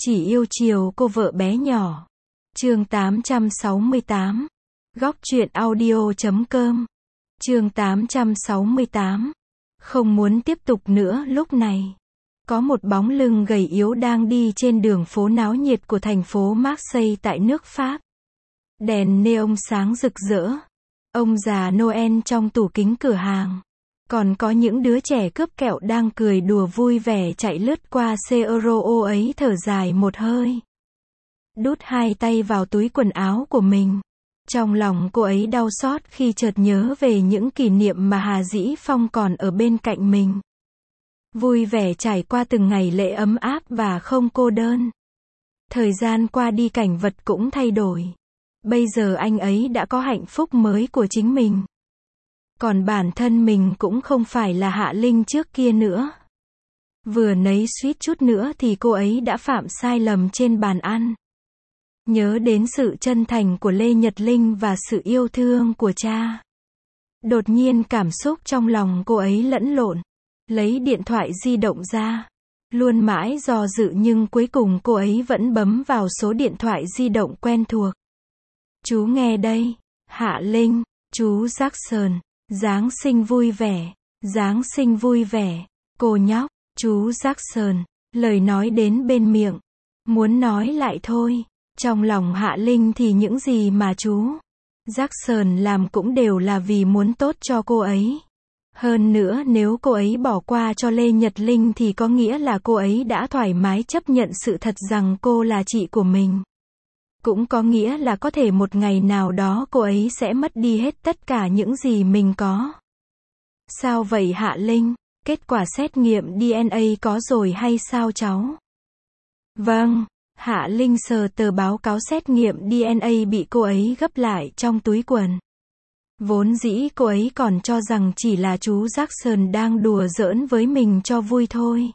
Chỉ yêu chiều cô vợ bé nhỏ. Chương 868. Góc truyện audio.com. Chương 868. Không muốn tiếp tục nữa lúc này. Có một bóng lưng gầy yếu đang đi trên đường phố náo nhiệt của thành phố Marseille tại nước Pháp. Đèn neon sáng rực rỡ. Ông già Noel trong tủ kính cửa hàng. Còn có những đứa trẻ cướp kẹo đang cười đùa vui vẻ chạy lướt qua xe euro ấy thở dài một hơi. Đút hai tay vào túi quần áo của mình. Trong lòng cô ấy đau xót khi chợt nhớ về những kỷ niệm mà Hà Dĩ Phong còn ở bên cạnh mình. Vui vẻ trải qua từng ngày lễ ấm áp và không cô đơn. Thời gian qua đi cảnh vật cũng thay đổi. Bây giờ anh ấy đã có hạnh phúc mới của chính mình. Còn bản thân mình cũng không phải là Hạ Linh trước kia nữa. Vừa nấy suýt chút nữa thì cô ấy đã phạm sai lầm trên bàn ăn. Nhớ đến sự chân thành của Lê Nhật Linh và sự yêu thương của cha. Đột nhiên cảm xúc trong lòng cô ấy lẫn lộn. Lấy điện thoại di động ra. Luôn mãi do dự nhưng cuối cùng cô ấy vẫn bấm vào số điện thoại di động quen thuộc. Chú nghe đây. Hạ Linh, chú Jackson. Giáng sinh vui vẻ. Giáng sinh vui vẻ. Cô nhóc, chú Jackson. Lời nói đến bên miệng. Muốn nói lại thôi. Trong lòng Hạ Linh thì những gì mà chú Jackson làm cũng đều là vì muốn tốt cho cô ấy. Hơn nữa nếu cô ấy bỏ qua cho Lê Nhật Linh thì có nghĩa là cô ấy đã thoải mái chấp nhận sự thật rằng cô là chị của mình. Cũng có nghĩa là có thể một ngày nào đó cô ấy sẽ mất đi hết tất cả những gì mình có. Sao vậy Hạ Linh? Kết quả xét nghiệm DNA có rồi hay sao cháu? Vâng. Hạ Linh sờ tờ báo cáo xét nghiệm DNA bị cô ấy gấp lại trong túi quần. Vốn dĩ cô ấy còn cho rằng chỉ là chú Jackson đang đùa giỡn với mình cho vui thôi.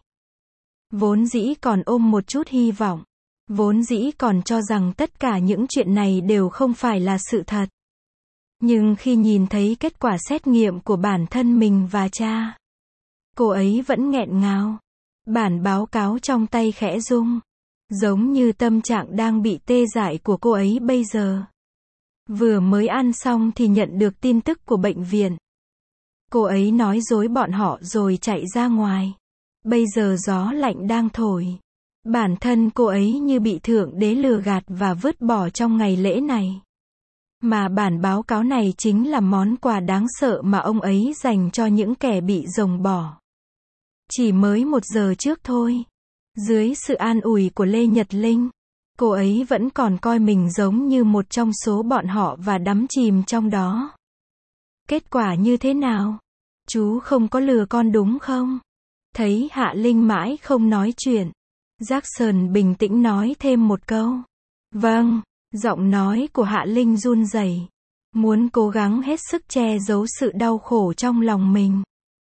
Vốn dĩ còn ôm một chút hy vọng. Vốn dĩ còn cho rằng tất cả những chuyện này đều không phải là sự thật. Nhưng khi nhìn thấy kết quả xét nghiệm của bản thân mình và cha, cô ấy vẫn nghẹn ngào. Bản báo cáo trong tay khẽ rung. Giống như tâm trạng đang bị tê dại của cô ấy bây giờ. Vừa mới ăn xong thì nhận được tin tức của bệnh viện. Cô ấy nói dối bọn họ rồi chạy ra ngoài. Bây giờ gió lạnh đang thổi. Bản thân cô ấy như bị Thượng Đế lừa gạt và vứt bỏ trong ngày lễ này. Mà bản báo cáo này chính là món quà đáng sợ mà ông ấy dành cho những kẻ bị dồn bỏ. Chỉ mới 1 giờ trước thôi. Dưới sự an ủi của Lê Nhật Linh, cô ấy vẫn còn coi mình giống như một trong số bọn họ và đắm chìm trong đó. Kết quả như thế nào? Chú không có lừa con đúng không? Thấy Hạ Linh mãi không nói chuyện, Jackson bình tĩnh nói thêm một câu. Vâng, giọng nói của Hạ Linh run rẩy, muốn cố gắng hết sức che giấu sự đau khổ trong lòng mình.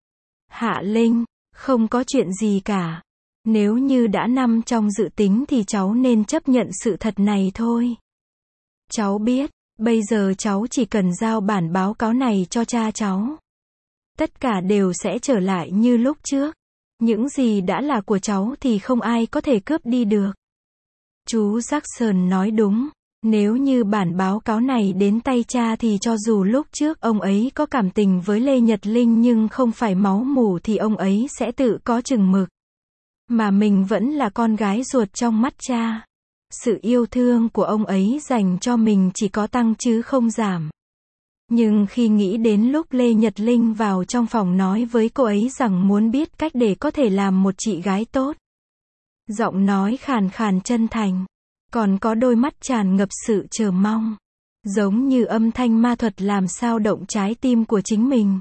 Hạ Linh, không có chuyện gì cả. Nếu như đã nằm trong dự tính thì cháu nên chấp nhận sự thật này thôi. Cháu biết, bây giờ cháu chỉ cần giao bản báo cáo này cho cha cháu. Tất cả đều sẽ trở lại như lúc trước. Những gì đã là của cháu thì không ai có thể cướp đi được. Chú Jackson nói đúng. Nếu như bản báo cáo này đến tay cha thì cho dù lúc trước ông ấy có cảm tình với Lê Nhật Linh nhưng không phải máu mủ thì ông ấy sẽ tự có chừng mực. Mà mình vẫn là con gái ruột trong mắt cha. Sự yêu thương của ông ấy dành cho mình chỉ có tăng chứ không giảm. Nhưng khi nghĩ đến lúc Lê Nhật Linh vào trong phòng nói với cô ấy rằng muốn biết cách để có thể làm một chị gái tốt. Giọng nói khàn khàn chân thành. Còn có đôi mắt tràn ngập sự chờ mong. Giống như âm thanh ma thuật làm sao động trái tim của chính mình.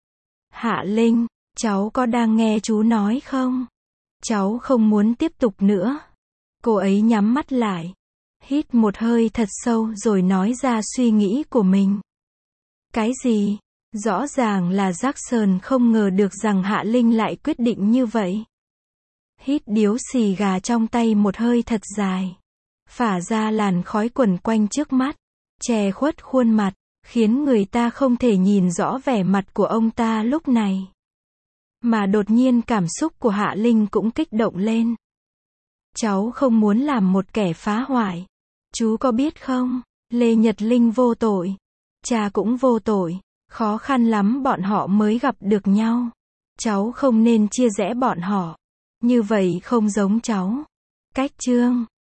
Hạ Linh, cháu có đang nghe chú nói không? Cháu không muốn tiếp tục nữa. Cô ấy nhắm mắt lại. Hít một hơi thật sâu rồi nói ra suy nghĩ của mình. Cái gì? Rõ ràng là Jackson không ngờ được rằng Hạ Linh lại quyết định như vậy. Hít điếu xì gà trong tay một hơi thật dài. Phả ra làn khói quẩn quanh trước mắt. Che khuất khuôn mặt. Khiến người ta không thể nhìn rõ vẻ mặt của ông ta lúc này. Mà đột nhiên cảm xúc của Hạ Linh cũng kích động lên. Cháu không muốn làm một kẻ phá hoại. Chú có biết không, Lê Nhật Linh vô tội. Cha cũng vô tội. Khó khăn lắm bọn họ mới gặp được nhau. Cháu không nên chia rẽ bọn họ. Như vậy không giống cháu. Cách Trương